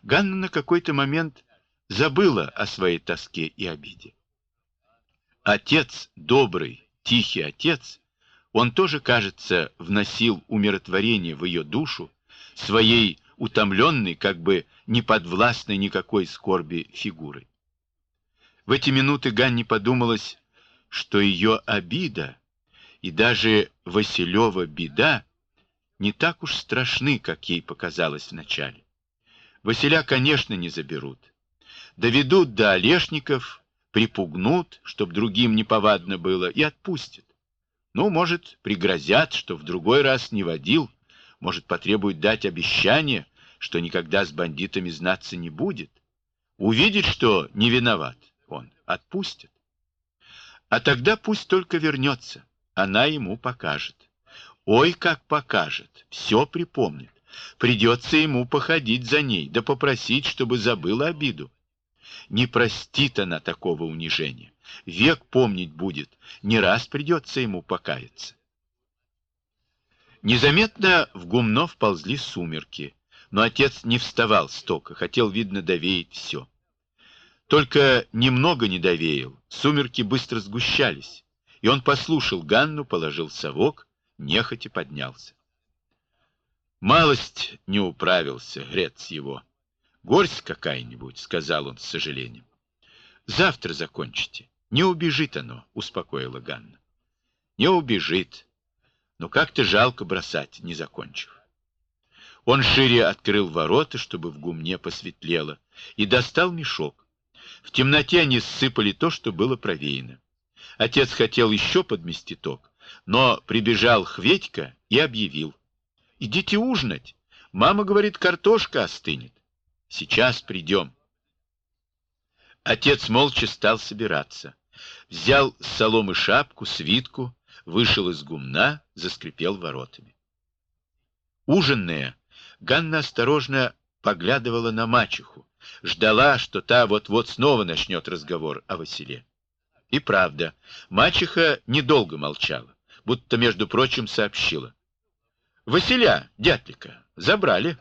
Ганна на какой-то момент забыла о своей тоске и обиде. Отец, добрый, тихий отец, он тоже, кажется, вносил умиротворение в ее душу своей утомленной, как бы не подвластной никакой скорби фигурой. В эти минуты Ганне подумалось, что ее обида и даже Василева беда не так уж страшны, как ей показалось вначале. Василя, конечно, не заберут. Доведут до Олешников, припугнут, чтоб другим неповадно было, и отпустят. Ну, может, пригрозят, что в другой раз не водил, может, потребуют дать обещание, что никогда с бандитами знаться не будет. Увидит, что не виноват он, отпустит. А тогда пусть только вернется, она ему покажет. Ой, как покажет, все припомнит. Придется ему походить за ней, да попросить, чтобы забыла обиду. Не простит она такого унижения. Век помнить будет, не раз придется ему покаяться. Незаметно в гумно вползли сумерки, но отец не вставал с тока, хотел, видно, довеять все. Только немного не довеял, сумерки быстро сгущались, и он послушал Ганну, положил совок, нехотя поднялся. Малость не управился, грец его. Горсть какая-нибудь, сказал он с сожалением. Завтра закончите. Не убежит оно, успокоила Ганна. Не убежит. Но как-то жалко бросать, не закончив. Он шире открыл ворота, чтобы в гумне посветлело, и достал мешок. В темноте они ссыпали то, что было провеяно. Отец хотел еще подмести ток, но прибежал Хветька и объявил. Идите ужинать. Мама говорит, картошка остынет. Сейчас придем. Отец молча стал собираться. Взял с соломы шапку, свитку, вышел из гумна, заскрипел воротами. Ужинная, Ганна осторожно поглядывала на мачеху, ждала, что та вот-вот снова начнет разговор о Василе. И правда, мачеха недолго молчала, будто, между прочим, сообщила. Василя, дятлика, забрали.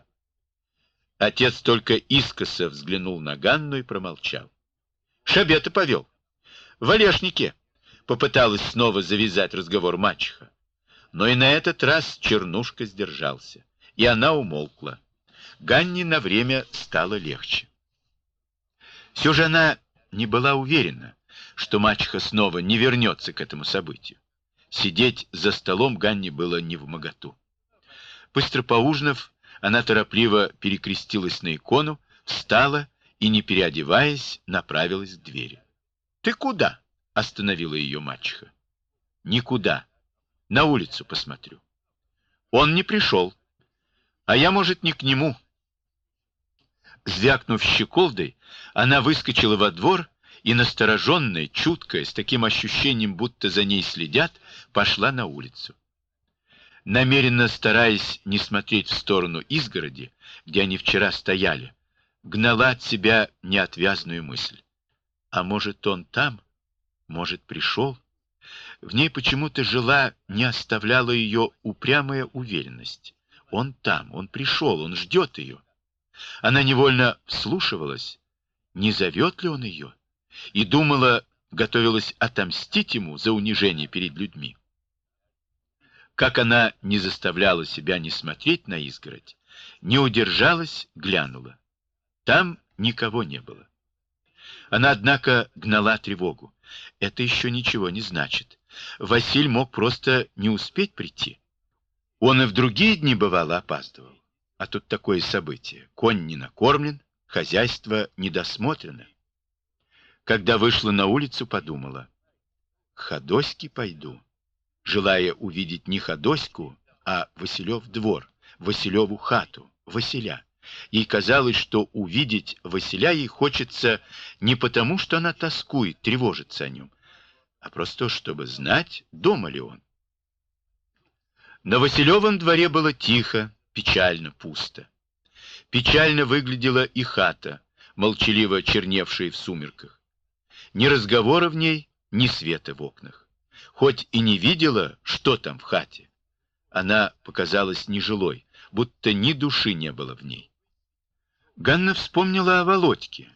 Отец только искоса взглянул на Ганну и промолчал. Шабета повел. В Олешнике попыталась снова завязать разговор мачеха. Но и на этот раз Чернушка сдержался, и она умолкла. Ганне на время стало легче. Все же она не была уверена, что мачеха снова не вернется к этому событию. Сидеть за столом Ганне было невмоготу. Быстро поужинав, она торопливо перекрестилась на икону, встала и, не переодеваясь, направилась к двери. — Ты куда? — остановила ее мачеха. — Никуда. На улицу посмотрю. Он не пришел. А я, может, не к нему. Звякнув щеколдой, она выскочила во двор и, настороженная, чуткая, с таким ощущением, будто за ней следят, пошла на улицу. Намеренно стараясь не смотреть в сторону изгороди, где они вчера стояли, гнала от себя неотвязную мысль. А может, он там? Может, пришел? В ней почему-то жила, не оставляла ее упрямая уверенность. Он там, он пришел, он ждет ее. Она невольно вслушивалась, не зовет ли он ее, и думала, готовилась отомстить ему за унижение перед людьми. Как она не заставляла себя не смотреть на изгородь, не удержалась, глянула. Там никого не было. Она, однако, гнала тревогу. Это еще ничего не значит. Василь мог просто не успеть прийти. Он и в другие дни, бывало, опаздывал. А тут такое событие. Конь не накормлен, хозяйство недосмотрено. Когда вышла на улицу, подумала. К Ходоське пойду. Желая увидеть не Ходоську, а Василев двор, Василеву хату, Василя. Ей казалось, что увидеть Василя ей хочется не потому, что она тоскует, тревожится о нем, а просто чтобы знать, дома ли он. На Василевом дворе было тихо, печально, пусто. Печально выглядела и хата, молчаливо черневшая в сумерках. Ни разговора в ней, ни света в окнах. Хоть и не видела, что там в хате, она показалась нежилой, будто ни души не было в ней. Ганна вспомнила о Володьке.